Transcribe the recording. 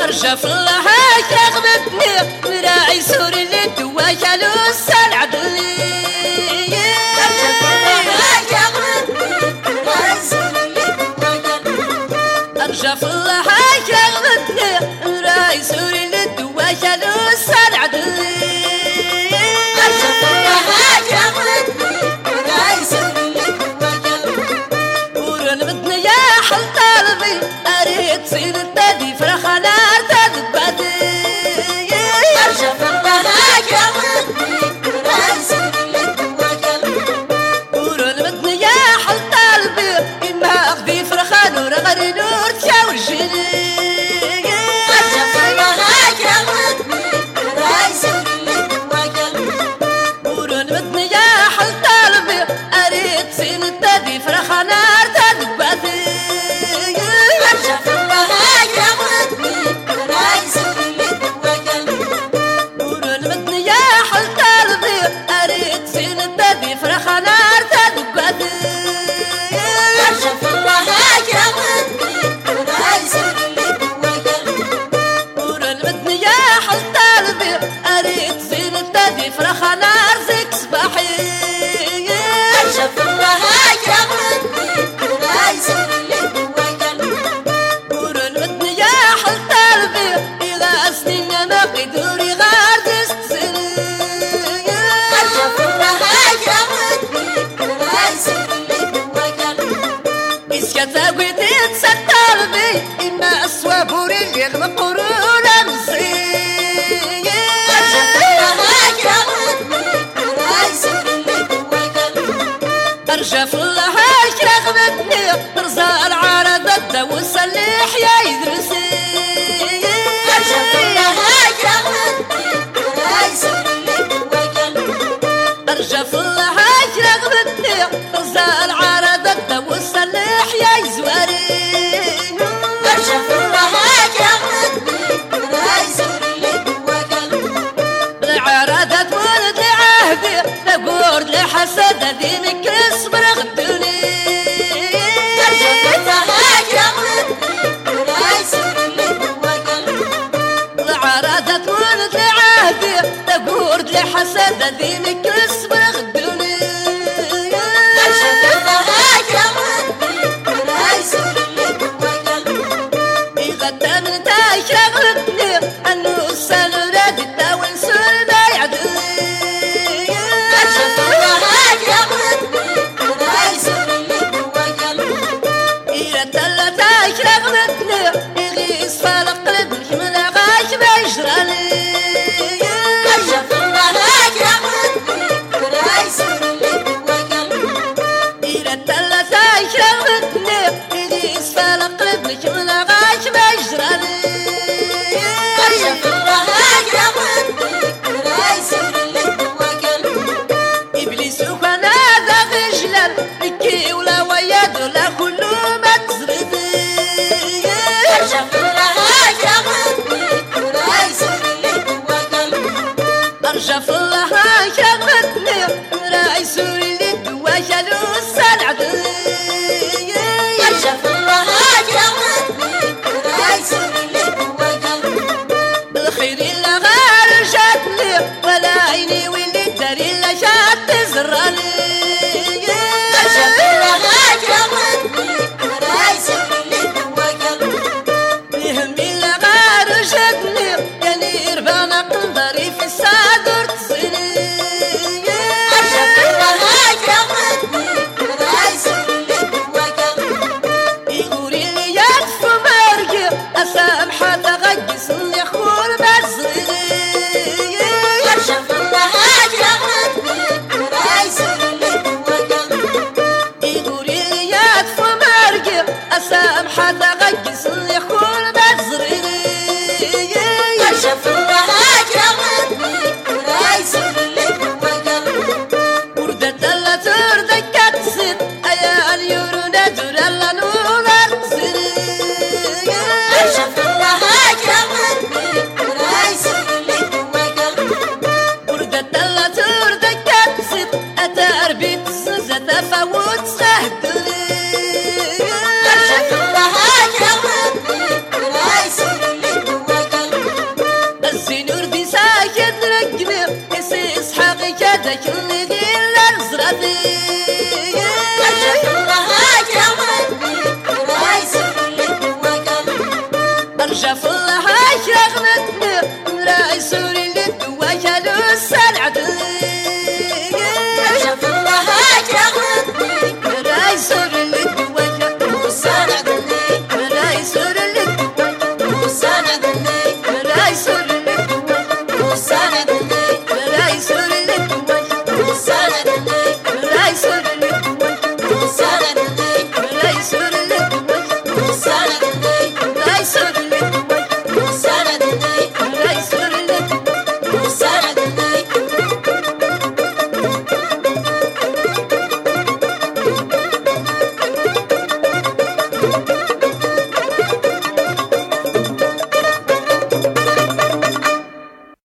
رجف الله رغبتني مراعي سوري اللي دوا جالو السلعدني رجف الله رغبتني مراعي سوري اللي دوا جالو رجف الله رغبتني مراعي سوري اللي دوا جالو السلعدني رجف الله رغبتني مراعي سوري اللي دوا جالو ورن بدني يا حل طالبي اريد سيد التادي فرخنا رجف الله رغبتني مراعي سوري اللي دوا جالو ورن بدني يا حل طالبي إما أخذي فرخان ورغري نور تشاور جيني رجف الله رغبتني مراعي سوري اللي دوا جالو ورن بدني يا حل طالبي أريد سين التادي فرخان ارتاد بادي رجف الله رغبتني مراعي سوري اللي دوا جالو ورن بدني يا حل طالبي أريد سين التادي فرخان ارتاد بادي رجف الله رغبتني مراعي سوري اللي دوا جالو ورن بدني يا حل طالبي أريد سين التادي فرخان ارزق صباحي رجف الله رغبتني مراعي سوري اللي دوا جالو ورن بدني يا حل طالبي إذا سنين ما قدوري غار تستسني رجف الله رغبتني مراعي سوري اللي دوا جالو إسكتا قويتي تسد طالبي إما أسوى بوري يغلق قرونا مزي رجف الله رغبتني مراعي سوري اللي دوا جالو رجف الله رغبتني رزا العارض الدوس اللي حيا يدرسي رجف الله رغبتني مراعي سوري اللي دوا جالو رجف الله رغبتني رزا العارض الدوس اللي حيا يزواري رجف الله رغبتني مراعي سوري اللي دوا جالو العرادة ولد لعهدي لقور لحسد دينك اصبر غدوني رجف الله رغبتني مراعي سوري اللي دوا جالو العرادة ولد لعهدي لقور لحسد دينك اصبر غدوني رجف الله رغبتني مراعي سوري اللي دوا جالو إذا تمن تشغلتني أنو السنورات التاون سور ما يعدني رجف الله رغبتني مراعي سوري اللي دوا جالو إذا تلا تشغلتني يغيص فالقلب الحمل غاش ما يجرالي رجف الله رغبتني مراعي سوري اللي دوا جالو إذا تلا تشغلتني يغيص فالقلب الحمل غاش ما يجرالي رجف الله رغبتني مراعي سوري اللي دوا جالو إبليس وكان هذا غجلان بكي ولا وياد ولا كله ما تزردي رجف الله رغبتني مراعي سوري اللي دوا جالو رجف الله شغلتني راعي سوري اللي دوا جالو السلعدني رجف الله رغبتني مراعي سوري اللي دوا جالو بالخير إلا غار جاتني ولا عيني واللي داري إلا جات تزراني رجف الله رغبتني مراعي سوري اللي دوا جالو بهم إلا غار جاتني يعني ربانا قنضري في الصدر تصيني رجف الله رغبتني مراعي سوري اللي دوا جالو يقولي لي يدفو مرقي أسامحة تغقسني خور بزري رجف الله رغبتني مراعي سوري اللي دوا جالو يقولي لي يدفو مرقي أسامحة تغقسني خور بزري رجف الله رغبتني مراعي سوري اللي دوا جالو وردة لا تردك كتسد أيا اليورو ندور لا نور تسري رجف الله رغبتني مراعي سوري اللي دوا جالو وردة لا تردك كتسد أتار بيت السزة فوت سهدني رجف الله رغبتني وجاف الله يغنتني راي سوري للدوايا للسلعدي شاف الله يغنتني راي سوري للدوايا وساندني راي سوري للدوايا وساندني راي سوري للدوايا وساندني راي سوري للدوايا وساندني راي سوري للدوايا وساندني راي سوري للدوايا وساندني راي سوري للدوايا وساندني راي سوري للدوايا وساندني